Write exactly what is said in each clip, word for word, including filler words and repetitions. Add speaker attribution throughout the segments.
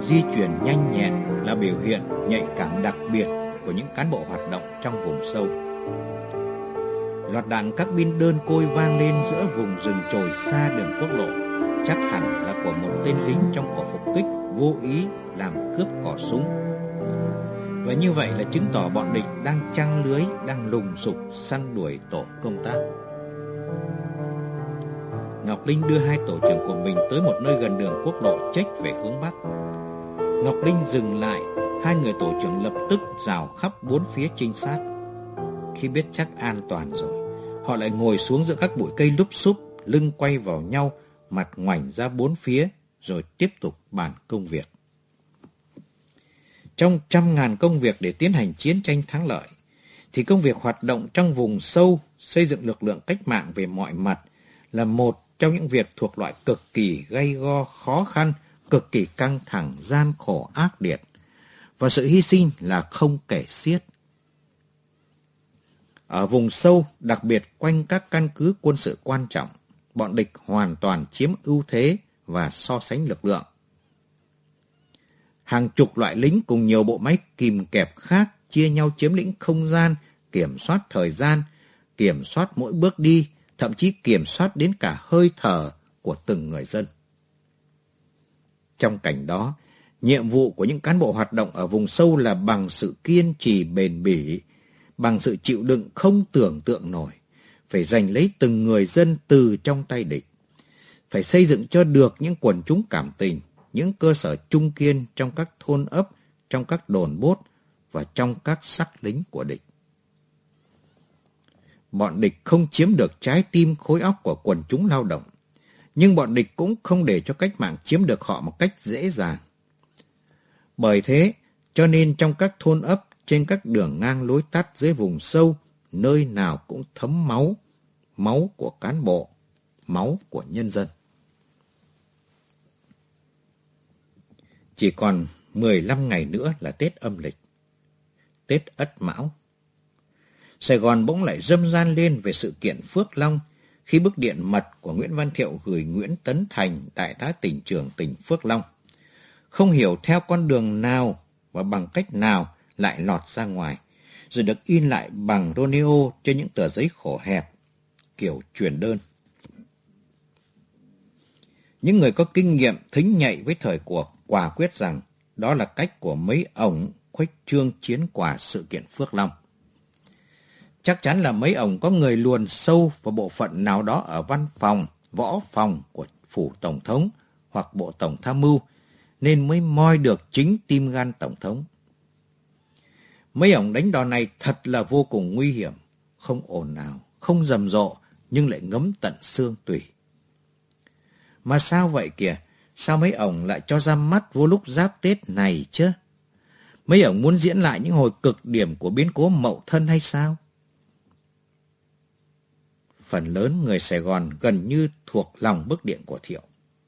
Speaker 1: di chuyển nhanh nhẹn là biểu hiện nhạy cảm đặc biệt của những cán bộ hoạt động trong vùng sâu. Loạt đạn các pin đơn côi vang lên giữa vùng rừng chồi xa đường quốc lộ, chắc hẳn là của một tên lính trong cuộc phục kích vô ý làm cướp cò súng. Và như vậy là chứng tỏ bọn địch đang trăng lưới, đang lùng sục săn đuổi tổ công tác. Ngọc Linh đưa hai tổ trưởng của mình tới một nơi gần đường quốc lộ chếch về hướng bắc. Ngọc Linh dừng lại, hai người tổ trưởng lập tức rào khắp bốn phía trinh sát. Khi biết chắc an toàn rồi, họ lại ngồi xuống giữa các bụi cây lúp xúp, lưng quay vào nhau, mặt ngoảnh ra bốn phía, rồi tiếp tục bàn công việc. Trong trăm ngàn công việc để tiến hành chiến tranh thắng lợi, thì công việc hoạt động trong vùng sâu, xây dựng lực lượng cách mạng về mọi mặt là một trong những việc thuộc loại cực kỳ gay go, khó khăn, cực kỳ căng thẳng, gian khổ, ác liệt, và sự hy sinh là không kể xiết. Ở vùng sâu, đặc biệt quanh các căn cứ quân sự quan trọng, bọn địch hoàn toàn chiếm ưu thế và so sánh lực lượng. Hàng chục loại lính cùng nhiều bộ máy kìm kẹp khác chia nhau chiếm lĩnh không gian, kiểm soát thời gian, kiểm soát mỗi bước đi, thậm chí kiểm soát đến cả hơi thở của từng người dân. Trong cảnh đó, nhiệm vụ của những cán bộ hoạt động ở vùng sâu là bằng sự kiên trì bền bỉ, bằng sự chịu đựng không tưởng tượng nổi, phải giành lấy từng người dân từ trong tay địch, phải xây dựng cho được những quần chúng cảm tình, những cơ sở trung kiên trong các thôn ấp, trong các đồn bốt và trong các sắc lính của địch. Bọn địch không chiếm được trái tim khối óc của quần chúng lao động, nhưng bọn địch cũng không để cho cách mạng chiếm được họ một cách dễ dàng. Bởi thế, cho nên trong các thôn ấp, trên các đường ngang lối tắt dưới vùng sâu, nơi nào cũng thấm máu, máu của cán bộ, máu của nhân dân. Chỉ còn mười lăm ngày nữa là Tết âm lịch, Tết Ất Mão. Sài Gòn bỗng lại râm ran lên về sự kiện Phước Long khi bức điện mật của Nguyễn Văn Thiệu gửi Nguyễn Tấn Thành, đại tá tỉnh trưởng tỉnh Phước Long. Không hiểu theo con đường nào và bằng cách nào lại lọt ra ngoài, rồi được in lại bằng Romeo trên những tờ giấy khổ hẹp, kiểu truyền đơn. Những người có kinh nghiệm thính nhạy với thời cuộc quả quyết rằng đó là cách của mấy ổng khuếch trương chiến quả sự kiện Phước Long. Chắc chắn là mấy ổng có người luồn sâu vào bộ phận nào đó ở văn phòng, võ phòng của phủ tổng thống hoặc bộ tổng tham mưu, nên mới moi được chính tim gan tổng thống. Mấy ổng đánh đòn này thật là vô cùng nguy hiểm, không ồn ào, không rầm rộ, nhưng lại ngấm tận xương tủy. Mà sao vậy kìa? Sao mấy ổng lại cho ra mắt vô lúc giáp Tết này chứ? Mấy ổng muốn diễn lại những hồi cực điểm của biến cố Mậu Thân hay sao? Phần lớn người Sài Gòn gần như thuộc lòng bức điện của Thiệu.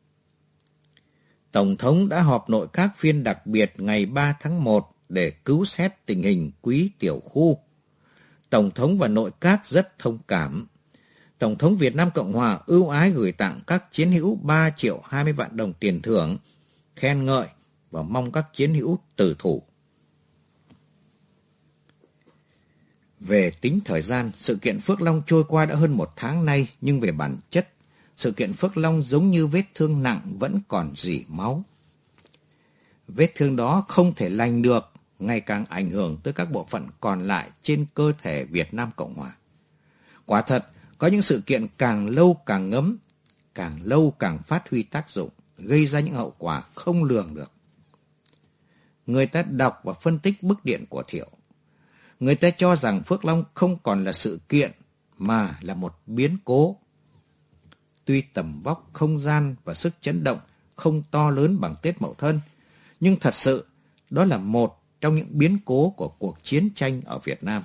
Speaker 1: Tổng thống đã họp nội các phiên đặc biệt ngày ba tháng một để cứu xét tình hình quý tiểu khu. Tổng thống và nội các rất thông cảm. Tổng thống Việt Nam Cộng Hòa ưu ái gửi tặng các chiến hữu ba triệu hai mươi vạn đồng tiền thưởng, khen ngợi và mong các chiến hữu tử thủ. Về tính thời gian, sự kiện Phước Long trôi qua đã hơn một tháng nay, nhưng về bản chất, sự kiện Phước Long giống như vết thương nặng vẫn còn rỉ máu. Vết thương đó không thể lành được, ngày càng ảnh hưởng tới các bộ phận còn lại trên cơ thể Việt Nam Cộng Hòa. Quả thật, có những sự kiện càng lâu càng ngấm, càng lâu càng phát huy tác dụng, gây ra những hậu quả không lường được. Người ta đọc và phân tích bức điện của Thiệu. Người ta cho rằng Phước Long không còn là sự kiện, mà là một biến cố. Tuy tầm vóc, không gian và sức chấn động không to lớn bằng Tết Mậu Thân, nhưng thật sự đó là một trong những biến cố của cuộc chiến tranh ở Việt Nam.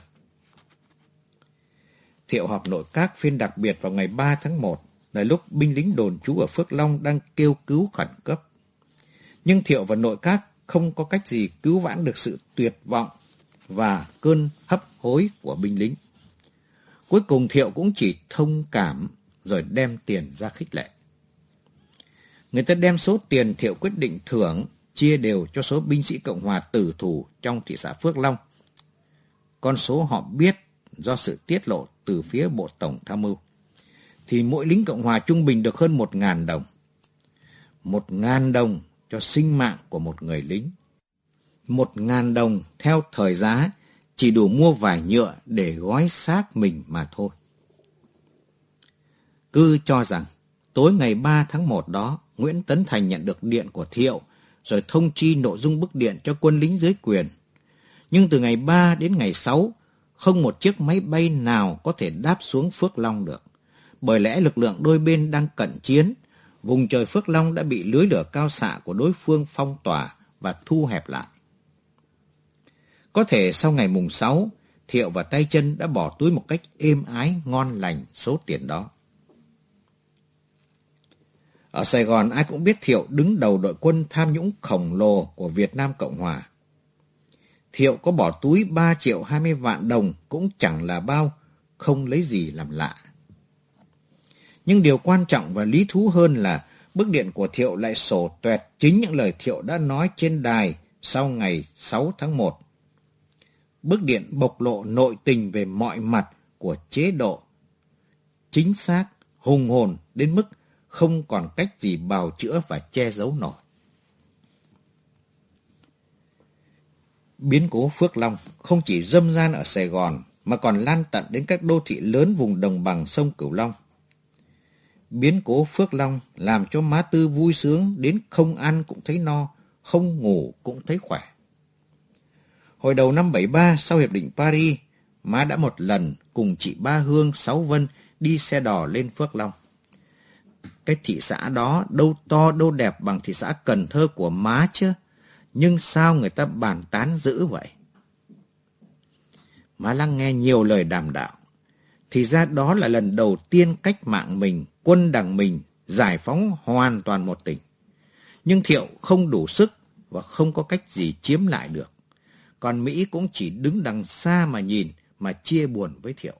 Speaker 1: Thiệu họp nội các phiên đặc biệt vào ngày ba tháng một, là lúc binh lính đồn trú ở Phước Long đang kêu cứu khẩn cấp. Nhưng Thiệu và nội các không có cách gì cứu vãn được sự tuyệt vọng và cơn hấp hối của binh lính. Cuối cùng Thiệu cũng chỉ thông cảm rồi đem tiền ra khích lệ. Người ta đem số tiền Thiệu quyết định thưởng chia đều cho số binh sĩ Cộng hòa tử thủ trong thị xã Phước Long. Con số họ biết do sự tiết lộ từ phía Bộ Tổng Tham mưu, thì mỗi lính Cộng hòa trung bình được hơn một ngàn đồng. Một ngàn đồng cho sinh mạng của một người lính. Một ngàn đồng theo thời giá chỉ đủ mua vải nhựa để gói xác mình mà thôi. Cứ cho rằng tối ngày ba tháng một đó, Nguyễn Tấn Thành nhận được điện của Thiệu, rồi thông chi nội dung bức điện cho quân lính dưới quyền. Nhưng từ ngày ba đến ngày sáu, không một chiếc máy bay nào có thể đáp xuống Phước Long được. Bởi lẽ lực lượng đôi bên đang cận chiến, vùng trời Phước Long đã bị lưới lửa cao xạ của đối phương phong tỏa và thu hẹp lại. Có thể sau ngày mùng sáu, Thiệu và Tay Chân đã bỏ túi một cách êm ái, ngon lành số tiền đó. Ở Sài Gòn ai cũng biết Thiệu đứng đầu đội quân tham nhũng khổng lồ của Việt Nam Cộng Hòa. Thiệu có bỏ túi ba triệu hai mươi vạn đồng cũng chẳng là bao, không lấy gì làm lạ. Nhưng điều quan trọng và lý thú hơn là bức điện của Thiệu lại sổ tuẹt chính những lời Thiệu đã nói trên đài sau ngày sáu tháng một. Bức điện bộc lộ nội tình về mọi mặt của chế độ, chính xác, hùng hồn đến mức không còn cách gì bào chữa và che giấu nổi. Biến cố Phước Long không chỉ râm ran ở Sài Gòn mà còn lan tận đến các đô thị lớn vùng đồng bằng sông Cửu Long. Biến cố Phước Long làm cho má Tư vui sướng đến không ăn cũng thấy no, không ngủ cũng thấy khỏe. Hồi đầu năm bảy ba sau Hiệp định Paris, má đã một lần cùng chị Ba Hương, Sáu Vân đi xe đò lên Phước Long. Cái thị xã đó đâu to đâu đẹp bằng thị xã Cần Thơ của má chứ, nhưng sao người ta bàn tán dữ vậy? Má lắng nghe nhiều lời đàm đạo, thì ra đó là lần đầu tiên cách mạng mình, quân đảng mình giải phóng hoàn toàn một tỉnh. Nhưng Thiệu không đủ sức và không có cách gì chiếm lại được. Còn Mỹ cũng chỉ đứng đằng xa mà nhìn, mà chia buồn với Thiệu.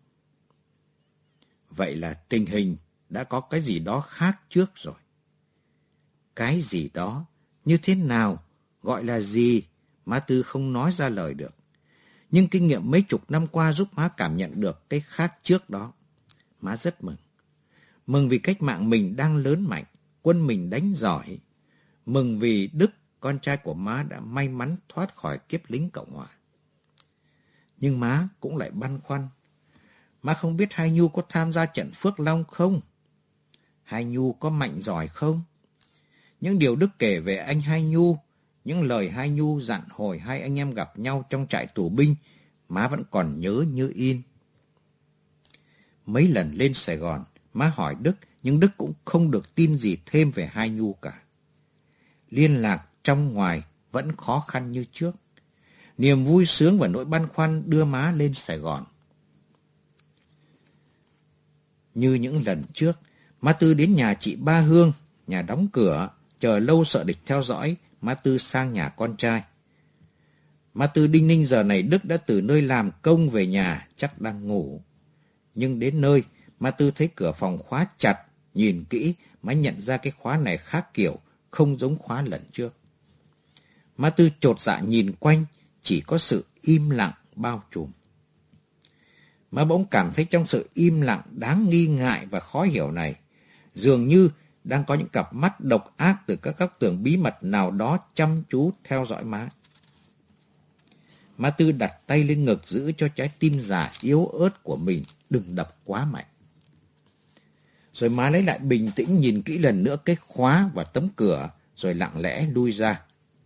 Speaker 1: Vậy là tình hình đã có cái gì đó khác trước rồi. Cái gì đó, như thế nào, gọi là gì, má Tư không nói ra lời được. Nhưng kinh nghiệm mấy chục năm qua giúp má cảm nhận được cái khác trước đó. Má rất mừng. Mừng vì cách mạng mình đang lớn mạnh, quân mình đánh giỏi. Mừng vì Đức, con trai của má đã may mắn thoát khỏi kiếp lính Cộng Hòa. Nhưng má cũng lại băn khoăn. Má không biết Hai Nhu có tham gia trận Phước Long không? Hai Nhu có mạnh giỏi không? Những điều Đức kể về anh Hai Nhu, những lời Hai Nhu dặn hồi hai anh em gặp nhau trong trại tù binh, má vẫn còn nhớ như in. Mấy lần lên Sài Gòn, má hỏi Đức, nhưng Đức cũng không được tin gì thêm về Hai Nhu cả. Liên lạc trong ngoài vẫn khó khăn như trước. Niềm vui sướng và nỗi băn khoăn đưa má lên Sài Gòn. Như những lần trước, má Tư đến nhà chị Ba Hương, nhà đóng cửa, chờ lâu sợ địch theo dõi, má Tư sang nhà con trai. Má Tư đinh ninh giờ này Đức đã từ nơi làm công về nhà, chắc đang ngủ. Nhưng đến nơi, má Tư thấy cửa phòng khóa chặt, nhìn kỹ, má nhận ra cái khóa này khác kiểu, không giống khóa lần trước. Má Tư chột dạ nhìn quanh, chỉ có sự im lặng bao trùm. Má bỗng cảm thấy trong sự im lặng đáng nghi ngại và khó hiểu này, dường như đang có những cặp mắt độc ác từ các góc tường bí mật nào đó chăm chú theo dõi má. Má Tư đặt tay lên ngực giữ cho trái tim già yếu ớt của mình đừng đập quá mạnh. Rồi má lấy lại bình tĩnh nhìn kỹ lần nữa cái khóa và tấm cửa, rồi lặng lẽ lui ra.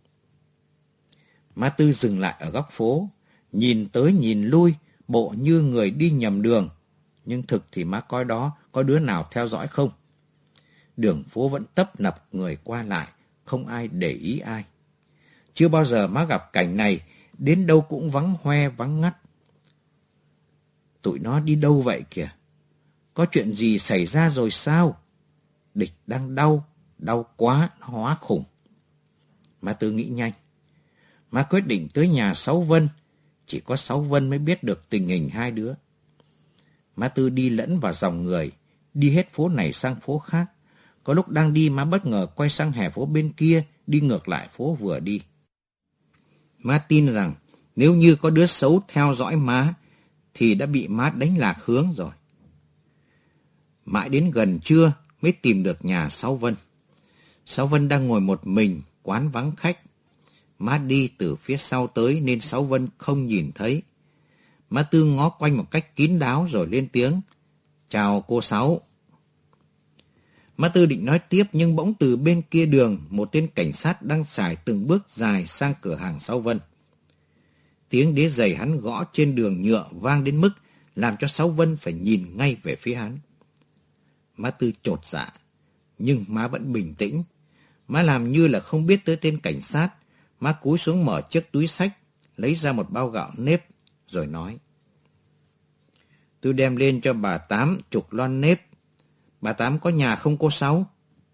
Speaker 1: Má Tư dừng lại ở góc phố, nhìn tới nhìn lui, bộ như người đi nhầm đường. Nhưng thực thì má coi đó có đứa nào theo dõi không? Đường phố vẫn tấp nập người qua lại, không ai để ý ai. Chưa bao giờ má gặp cảnh này, đến đâu cũng vắng hoe vắng ngắt. Tụi nó đi đâu vậy kìa? Có chuyện gì xảy ra rồi sao? Địch đang đau, đau quá, nó hóa khủng. Má Tư nghĩ nhanh. Má quyết định tới nhà Sáu Vân, chỉ có Sáu Vân mới biết được tình hình hai đứa. Má Tư đi lẫn vào dòng người, đi hết phố này sang phố khác. Có lúc đang đi má bất ngờ quay sang hè phố bên kia, đi ngược lại phố vừa đi. Má tin rằng nếu như có đứa xấu theo dõi má, thì đã bị má đánh lạc hướng rồi. Mãi đến gần trưa mới tìm được nhà Sáu Vân. Sáu Vân đang ngồi một mình, quán vắng khách. Má đi từ phía sau tới nên Sáu Vân không nhìn thấy. Má Tư ngó quanh một cách kín đáo rồi lên tiếng. Chào cô Sáu. Má Tư định nói tiếp nhưng bỗng từ bên kia đường một tên cảnh sát đang xài từng bước dài sang cửa hàng Sáu Vân. Tiếng đế giày hắn gõ trên đường nhựa vang đến mức làm cho Sáu Vân phải nhìn ngay về phía hắn. Má Tư chột dạ, nhưng má vẫn bình tĩnh. Má làm như là không biết tới tên cảnh sát. Má cúi xuống mở chiếc túi xách, lấy ra một bao gạo nếp, rồi nói. Tôi đem lên cho bà Tám chục lon nếp. Bà Tám có nhà không cô Sáu?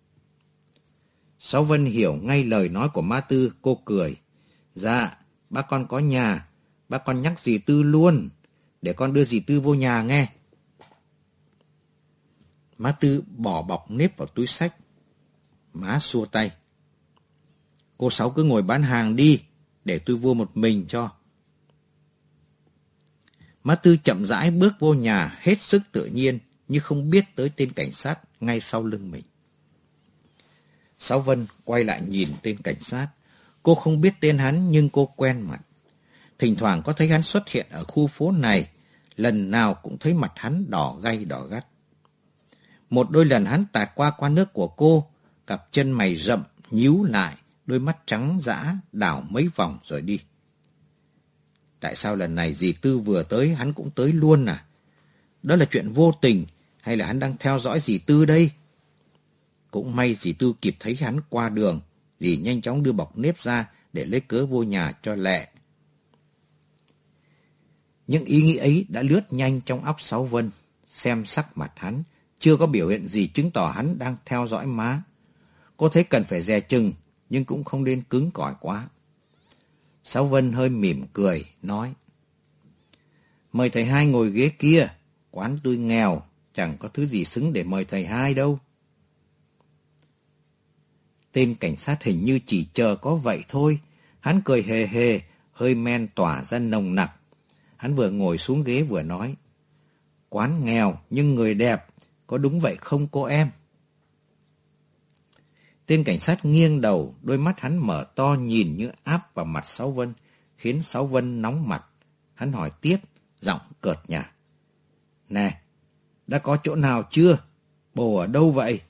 Speaker 1: Sáu Vân hiểu ngay lời nói của má Tư, cô cười. Dạ, bác con có nhà, bác con nhắc dì Tư luôn, để con đưa dì Tư vô nhà nghe. Má Tư bỏ bọc nếp vào túi xách. Má xua tay. Cô Sáu cứ ngồi bán hàng đi, để tôi vô một mình cho. Má Tư chậm rãi bước vô nhà hết sức tự nhiên, như không biết tới tên cảnh sát ngay sau lưng mình. Sáu Vân quay lại nhìn tên cảnh sát. Cô không biết tên hắn nhưng cô quen mặt. Thỉnh thoảng có thấy hắn xuất hiện ở khu phố này, lần nào cũng thấy mặt hắn đỏ gay đỏ gắt. Một đôi lần hắn tạt qua qua nước của cô, cặp chân mày rậm, nhíu lại, đôi mắt trắng dã, đảo mấy vòng rồi đi. Tại sao lần này dì Tư vừa tới hắn cũng tới luôn à? Đó là chuyện vô tình hay là hắn đang theo dõi dì Tư đây? Cũng may dì Tư kịp thấy hắn qua đường, dì nhanh chóng đưa bọc nếp ra để lấy cớ vô nhà cho lẹ. Những ý nghĩ ấy đã lướt nhanh trong óc Sáu Vân. Xem sắc mặt hắn, chưa có biểu hiện gì chứng tỏ hắn đang theo dõi má. Cô thấy cần phải dè chừng, nhưng cũng không nên cứng cỏi quá. Sáu Vân hơi mỉm cười, nói. Mời thầy hai ngồi ghế kia, quán tôi nghèo, chẳng có thứ gì xứng để mời thầy hai đâu. Tên cảnh sát hình như chỉ chờ có vậy thôi. Hắn cười hề hề, hơi men tỏa ra nồng nặc. Hắn vừa ngồi xuống ghế vừa nói. Quán nghèo nhưng người đẹp, có đúng vậy không cô em? Tên cảnh sát nghiêng đầu, đôi mắt hắn mở to nhìn như áp vào mặt Sáu Vân, khiến Sáu Vân nóng mặt. Hắn hỏi tiếp, giọng cợt nhả. Nè, đã có chỗ nào chưa? Bồ ở đâu vậy?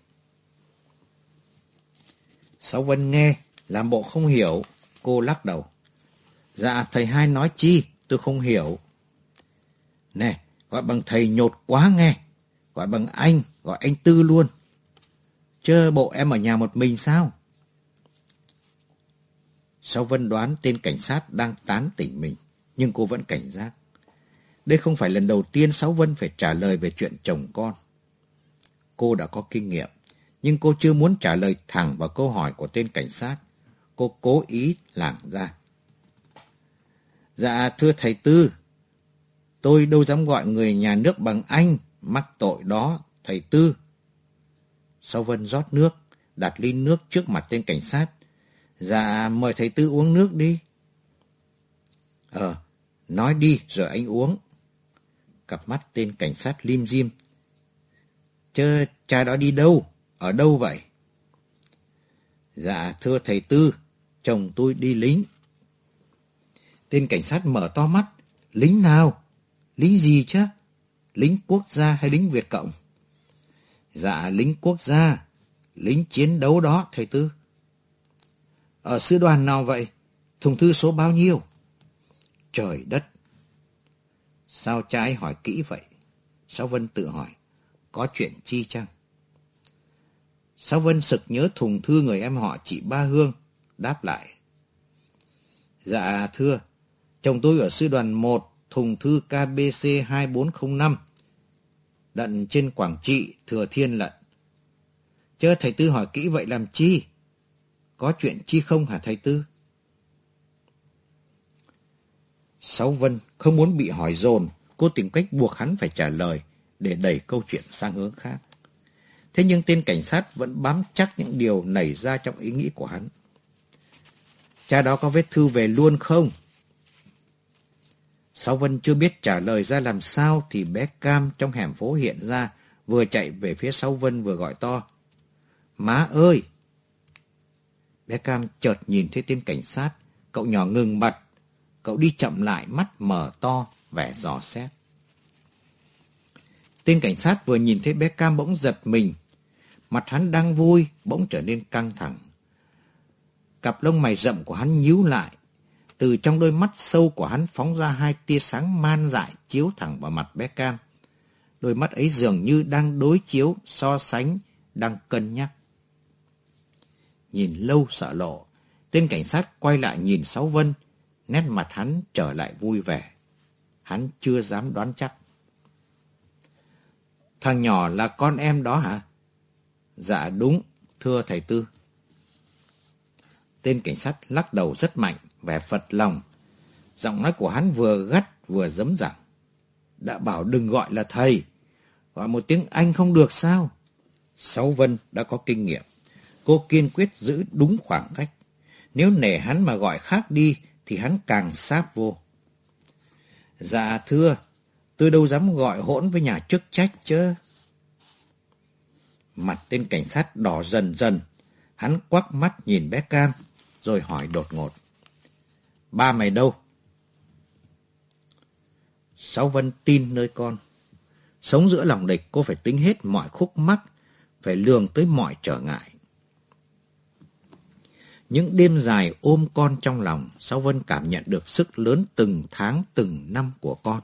Speaker 1: Sáu Vân nghe, làm bộ không hiểu, cô lắc đầu. Dạ, thầy hai nói chi, tôi không hiểu. Nè, gọi bằng thầy nhột quá nghe, gọi bằng anh, gọi anh Tư luôn. Chớ bộ em ở nhà một mình sao? Sáu Vân đoán tên cảnh sát đang tán tỉnh mình, nhưng cô vẫn cảnh giác. Đây không phải lần đầu tiên Sáu Vân phải trả lời về chuyện chồng con. Cô đã có kinh nghiệm, nhưng cô chưa muốn trả lời thẳng vào câu hỏi của tên cảnh sát. Cô cố ý lảng ra. Dạ thưa thầy Tư, tôi đâu dám gọi người nhà nước bằng anh, mắc tội đó, thầy Tư. Sáu Vân rót nước, đặt ly nước trước mặt tên cảnh sát. Dạ, mời thầy Tư uống nước đi. Ờ, nói đi rồi anh uống. Cặp mắt tên cảnh sát lim dim. Chớ, cha đó đi đâu? Ở đâu vậy? Dạ, thưa thầy Tư, chồng tôi đi lính. Tên cảnh sát mở to mắt. Lính nào? Lính gì chứ? Lính quốc gia hay lính Việt Cộng? Dạ, lính quốc gia, lính chiến đấu đó, thầy Tư. Ở sư đoàn nào vậy? Thùng thư số bao nhiêu? Trời đất! Sao cha ấy hỏi kỹ vậy? Sáu Vân tự hỏi, có chuyện chi chăng? Sáu Vân sực nhớ thùng thư người em họ chị Ba Hương, đáp lại. Dạ thưa, chồng tôi ở sư đoàn một, thùng thư K B C hai bốn không năm. Đận trên Quảng Trị, Thừa Thiên lận. Chớ thầy Tư hỏi kỹ vậy làm chi? Có chuyện chi không hả thầy Tư? Sáu Vân không muốn bị hỏi dồn, cô tìm cách buộc hắn phải trả lời để đẩy câu chuyện sang hướng khác. Thế nhưng tên cảnh sát vẫn bám chắc những điều nảy ra trong ý nghĩ của hắn. Cha đó có viết thư về luôn không? Sáu Vân chưa biết trả lời ra làm sao thì bé Cam trong hẻm phố hiện ra, vừa chạy về phía Sáu Vân vừa gọi to. Má ơi! Bé Cam chợt nhìn thấy tên cảnh sát, cậu nhỏ ngừng bặt, cậu đi chậm lại, mắt mở to, vẻ dò xét. Tên cảnh sát vừa nhìn thấy bé Cam bỗng giật mình, mặt hắn đang vui, bỗng trở nên căng thẳng. Cặp lông mày rậm của hắn nhíu lại, từ trong đôi mắt sâu của hắn phóng ra hai tia sáng man dại chiếu thẳng vào mặt bé Cam. Đôi mắt ấy dường như đang đối chiếu, so sánh, đang cân nhắc. Nhìn lâu sợ lộ, tên cảnh sát quay lại nhìn Sáu Vân, nét mặt hắn trở lại vui vẻ. Hắn chưa dám đoán chắc. Thằng nhỏ là con em đó hả? Dạ đúng, thưa thầy Tư. Tên cảnh sát lắc đầu rất mạnh, vẻ phật lòng. Giọng nói của hắn vừa gắt vừa giấm giẳng. Đã bảo đừng gọi là thầy, gọi một tiếng anh không được sao? Sáu Vân đã có kinh nghiệm. Cô kiên quyết giữ đúng khoảng cách. Nếu nể hắn mà gọi khác đi thì hắn càng sáp vô. Dạ thưa, tôi đâu dám gọi hỗn với nhà chức trách chứ. Mặt tên cảnh sát đỏ dần dần. Hắn quắc mắt nhìn bé Cam, rồi hỏi đột ngột. Ba mày đâu? Sáu Vân tin nơi con. Sống giữa lòng địch, cô phải tính hết mọi khúc mắc, phải lường tới mọi trở ngại. Những đêm dài ôm con trong lòng, Sáu Vân cảm nhận được sức lớn từng tháng từng năm của con.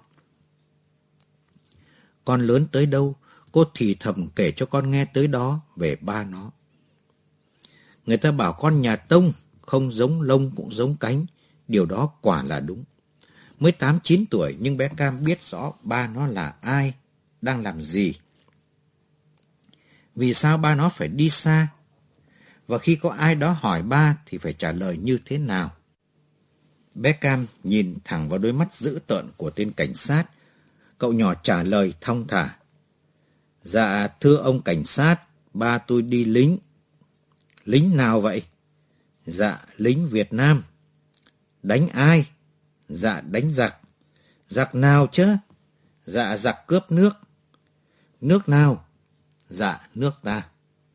Speaker 1: Con lớn tới đâu, cô thì thầm kể cho con nghe tới đó về ba nó. Người ta bảo con nhà Tông, không giống lông cũng giống cánh, điều đó quả là đúng. Mới tám chín tuổi nhưng bé Cam biết rõ ba nó là ai, đang làm gì. Vì sao ba nó phải đi xa? Và khi có ai đó hỏi ba thì phải trả lời như thế nào? Bé Cam nhìn thẳng vào đôi mắt dữ tợn của tên cảnh sát. Cậu nhỏ trả lời thong thả. Dạ thưa ông cảnh sát, ba tôi đi lính. Lính nào vậy? Dạ lính Việt Nam. Đánh ai? Dạ đánh giặc. Giặc nào chứ? Dạ giặc cướp nước. Nước nào? Dạ nước ta.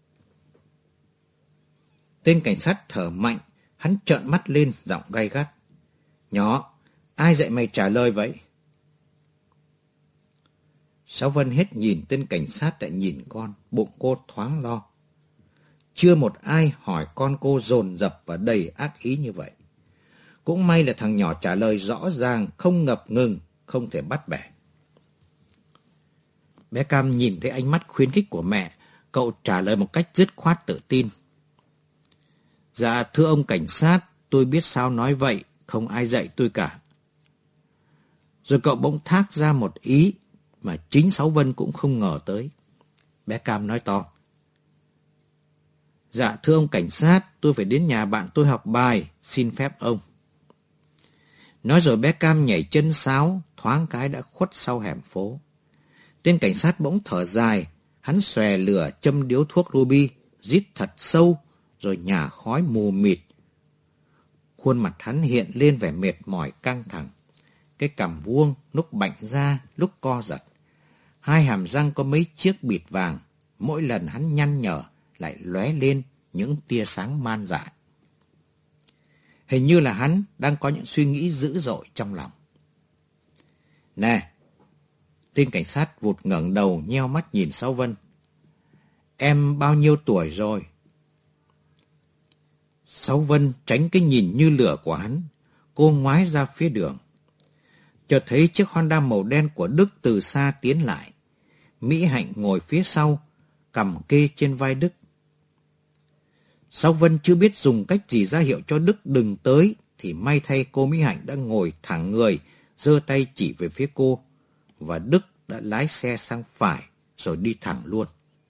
Speaker 1: Tên cảnh sát thở mạnh, hắn trợn mắt lên, giọng gay gắt. Nhỏ, ai dạy mày trả lời vậy? Sáu Vân hết nhìn tên cảnh sát lại nhìn con, bụng cô thoáng lo. Chưa một ai hỏi con cô dồn dập và đầy ác ý như vậy. Cũng may là thằng nhỏ trả lời rõ ràng, không ngập ngừng, không thể bắt bẻ. Bé Cam nhìn thấy ánh mắt khuyến khích của mẹ, cậu trả lời một cách dứt khoát tự tin. Dạ thưa ông cảnh sát, tôi biết sao nói vậy, không ai dạy tôi cả. Rồi cậu bỗng thác ra một ý mà chính Sáu Vân cũng không ngờ tới. Bé Cam nói to. Dạ thưa ông cảnh sát, tôi phải đến nhà bạn tôi học bài, xin phép ông. Nói rồi bé Cam nhảy chân sáo, thoáng cái đã khuất sau hẻm phố. Tên cảnh sát bỗng thở dài, hắn xòe lửa châm điếu thuốc ruby, rít thật sâu, rồi nhả khói mù mịt. Khuôn mặt hắn hiện lên vẻ mệt mỏi căng thẳng. Cái cằm vuông, lúc bạnh ra, lúc co giật. Hai hàm răng có mấy chiếc bịt vàng, mỗi lần hắn nhăn nhở lại lóe lên những tia sáng man dại. Hình như là hắn đang có những suy nghĩ dữ dội trong lòng. Nè! Tên cảnh sát vụt ngẩng đầu nheo mắt nhìn Sáu Vân. Em bao nhiêu tuổi rồi? Sáu Vân tránh cái nhìn như lửa của hắn. Cô ngoái ra phía đường. Chợt thấy chiếc Honda màu đen của Đức từ xa tiến lại. Mỹ Hạnh ngồi phía sau, cằm kê trên vai Đức. Sáu Vân chưa biết dùng cách gì ra hiệu cho Đức đừng tới, thì may thay cô Mỹ Hạnh đã ngồi thẳng người, giơ tay chỉ về phía cô, và Đức đã lái xe sang phải, rồi đi thẳng luôn.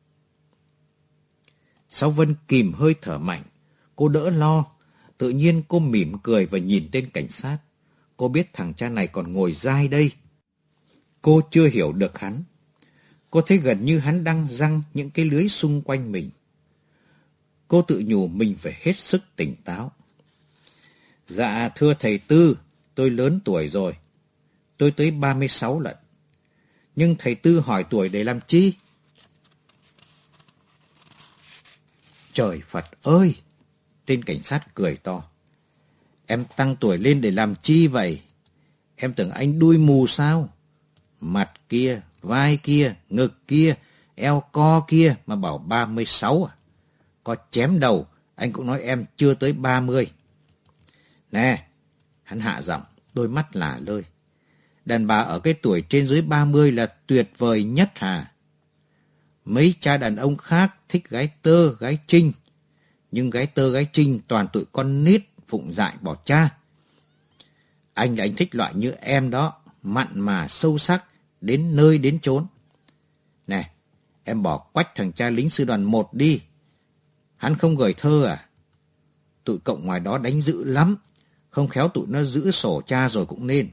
Speaker 1: Sáu Vân kìm hơi thở mạnh, cô đỡ lo, tự nhiên cô mỉm cười và nhìn tên cảnh sát. Cô biết thằng cha này còn ngồi dai đây. Cô chưa hiểu được hắn. Cô thấy gần như hắn đang giăng những cái lưới xung quanh mình. Cô tự nhủ mình phải hết sức tỉnh táo. Dạ thưa thầy Tư, tôi lớn tuổi rồi. Tôi tới ba mươi sáu lận. Nhưng thầy Tư hỏi tuổi để làm chi? Trời Phật ơi! Tên cảnh sát cười to. Em tăng tuổi lên để làm chi vậy? Em tưởng anh đuôi mù sao? Mặt kia, vai kia, ngực kia, eo co kia mà bảo ba mươi sáu à? Có chém đầu, anh cũng nói em chưa tới ba mươi. Nè, hắn hạ giọng, đôi mắt lả lơi. Đàn bà ở cái tuổi trên dưới ba mươi là tuyệt vời nhất hả? Mấy cha đàn ông khác thích gái tơ, gái trinh. Nhưng gái tơ, gái trinh toàn tụi con nít, phụng dại bỏ cha. Anh là anh thích loại như em đó, mặn mà sâu sắc, đến nơi đến chốn. Nè, em bỏ quách thằng cha lính sư đoàn một đi. Hắn không gửi thơ à? Tụi cộng ngoài đó đánh dữ lắm, không khéo tụi nó giữ sổ cha rồi cũng nên.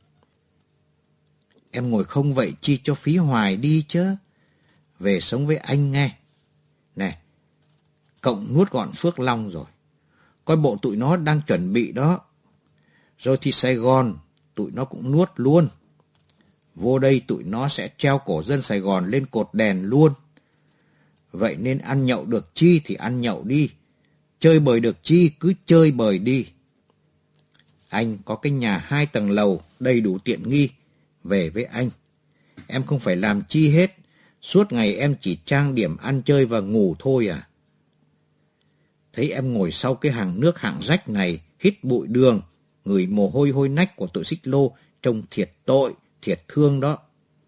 Speaker 1: Em ngồi không vậy chi cho phí hoài đi chứ. Về sống với anh nghe. Nè, cộng nuốt gọn Phước Long rồi. Coi bộ tụi nó đang chuẩn bị đó. Rồi thì Sài Gòn, tụi nó cũng nuốt luôn. Vô đây tụi nó sẽ treo cổ dân Sài Gòn lên cột đèn luôn. Vậy nên ăn nhậu được chi thì ăn nhậu đi. Chơi bời được chi cứ chơi bời đi. Anh có cái nhà hai tầng lầu đầy đủ tiện nghi. Về với anh. Em không phải làm chi hết. Suốt ngày em chỉ trang điểm ăn chơi và ngủ thôi à. Thấy em ngồi sau cái hàng nước hạng rách này, hít bụi đường, ngửi mồ hôi hôi nách của tụi xích lô, trông thiệt tội, thiệt thương đó.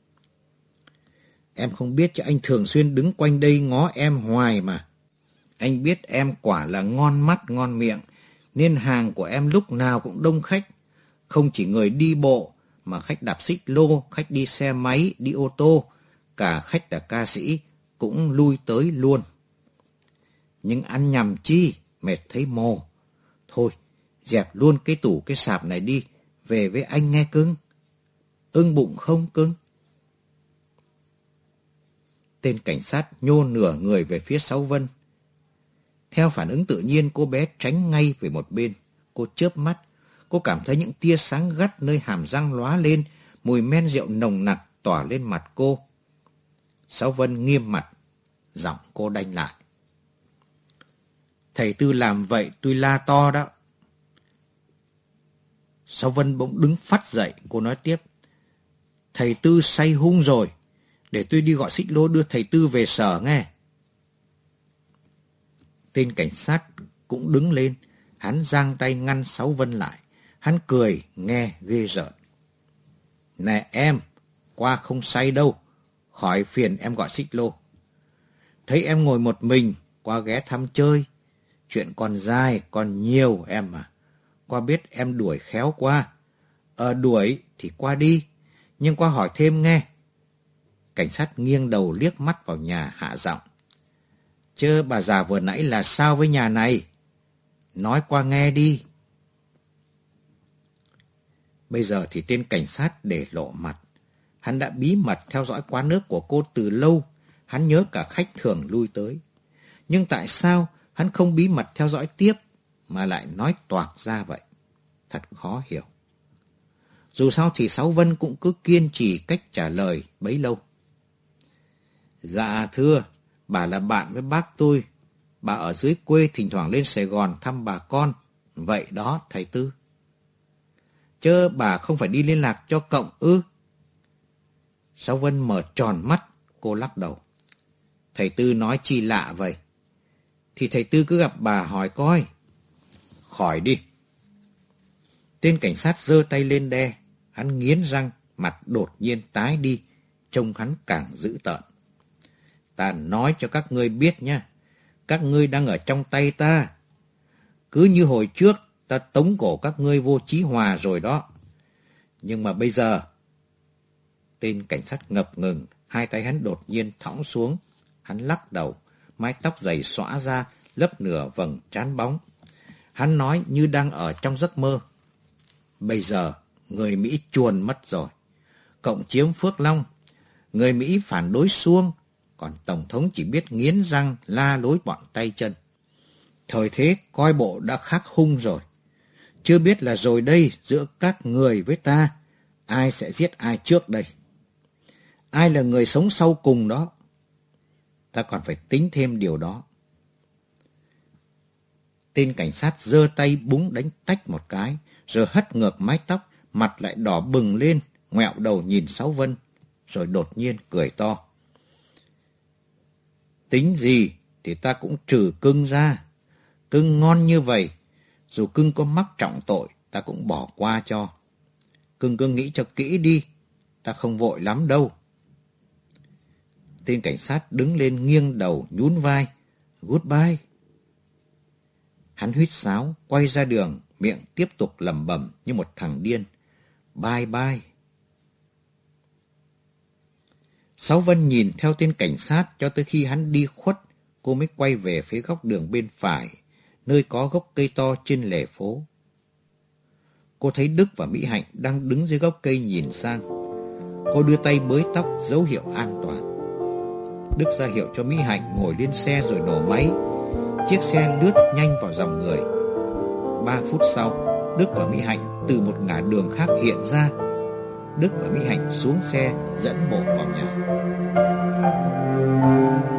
Speaker 1: Em không biết chứ anh thường xuyên đứng quanh đây ngó em hoài mà. Anh biết em quả là ngon mắt ngon miệng, nên hàng của em lúc nào cũng đông khách. Không chỉ người đi bộ, mà khách đạp xích lô, khách đi xe máy, đi ô tô, cả khách là ca sĩ cũng lui tới luôn. Nhưng ăn nhầm chi, mệt thấy mồ. Thôi, dẹp luôn cái tủ cái sạp này đi, về với anh nghe cưng. Ưng bụng không cưng? Tên cảnh sát nhô nửa người về phía Sáu Vân. Theo phản ứng tự nhiên, cô bé tránh ngay về một bên. Cô chớp mắt, cô cảm thấy những tia sáng gắt nơi hàm răng lóa lên, mùi men rượu nồng nặc tỏa lên mặt cô. Sáu Vân nghiêm mặt, giọng cô đanh lại. Thầy Tư làm vậy tôi la to đó. Sáu Vân bỗng đứng phắt dậy, cô nói tiếp. Thầy Tư say hung rồi, để tôi đi gọi xích lô đưa thầy Tư về sở nghe. Tên cảnh sát cũng đứng lên, hắn giang tay ngăn Sáu Vân lại. Hắn cười nghe ghê rợn. Nè em, qua không say đâu, khỏi phiền em gọi xích lô. Thấy em ngồi một mình, qua ghé thăm chơi. Chuyện còn dài, còn nhiều em mà. Qua biết em đuổi khéo qua. Ờ đuổi thì qua đi, nhưng qua hỏi thêm nghe. Cảnh sát nghiêng đầu liếc mắt vào nhà hạ giọng. Chớ bà già vừa nãy là sao với nhà này? Nói qua nghe đi. Bây giờ thì tên cảnh sát để lộ mặt. Hắn đã bí mật theo dõi quán nước của cô từ lâu. Hắn nhớ cả khách thường lui tới. Nhưng tại sao hắn không bí mật theo dõi tiếp mà lại nói toạc ra vậy? Thật khó hiểu. Dù sao thì Sáu Vân cũng cứ kiên trì cách trả lời bấy lâu. Dạ thưa, bà là bạn với bác tôi. Bà ở dưới quê thỉnh thoảng lên Sài Gòn thăm bà con. Vậy đó thầy Tư. Chớ bà không phải đi liên lạc cho cộng ư? Sáu Vân mở tròn mắt, cô lắc đầu. Thầy Tư nói chi lạ vậy? Thì thầy Tư cứ gặp bà hỏi coi. Khỏi đi. Tên cảnh sát giơ tay lên đe. Hắn nghiến răng, mặt đột nhiên tái đi. Trông hắn càng dữ tợn. Ta nói cho các ngươi biết nha. Các ngươi đang ở trong tay ta. Cứ như hồi trước, ta tống cổ các ngươi vô Chí Hòa rồi đó. Nhưng mà bây giờ... Tên cảnh sát ngập ngừng, hai tay hắn đột nhiên thõng xuống. Hắn lắc đầu, mái tóc dày xõa ra, lấp nửa vầng trán bóng. Hắn nói như đang ở trong giấc mơ. Bây giờ, người Mỹ chuồn mất rồi. Cộng chiếm Phước Long. Người Mỹ phản đối Xuông. Còn Tổng thống chỉ biết nghiến răng, la lối bọn tay chân. Thời thế coi bộ đã khắc hung rồi. chưa biết là rồi đây, giữa các người với ta, ai sẽ giết ai trước đây? Ai là người sống sau cùng đó? Ta còn phải tính thêm điều đó. Tên cảnh sát giơ tay búng đánh tách một cái, rồi hất ngược mái tóc, mặt lại đỏ bừng lên, ngoẹo đầu nhìn Sáu Vân, rồi đột nhiên cười to. Tính gì thì ta cũng trừ Cưng ra. Cưng ngon như vậy, dù Cưng có mắc trọng tội, ta cũng bỏ qua cho. Cưng cứ nghĩ cho kỹ đi, ta không vội lắm đâu. Tên cảnh sát đứng lên nghiêng đầu nhún vai. Goodbye. Hắn huýt sáo, quay ra đường, miệng tiếp tục lẩm bẩm như một thằng điên. Bye bye. Sáu Vân nhìn theo tên cảnh sát cho tới khi hắn đi khuất, cô mới quay về phía góc đường bên phải, nơi có gốc cây to trên lề phố. Cô thấy Đức và Mỹ Hạnh đang đứng dưới gốc cây nhìn sang. Cô đưa tay bới tóc, dấu hiệu an toàn. Đức ra hiệu cho Mỹ Hạnh ngồi lên xe rồi nổ máy. Chiếc xe lướt nhanh vào dòng người. Ba phút sau, Đức và Mỹ Hạnh từ một ngã đường khác hiện ra. Đức và Mỹ Hạnh xuống xe dẫn bộ vào nhà.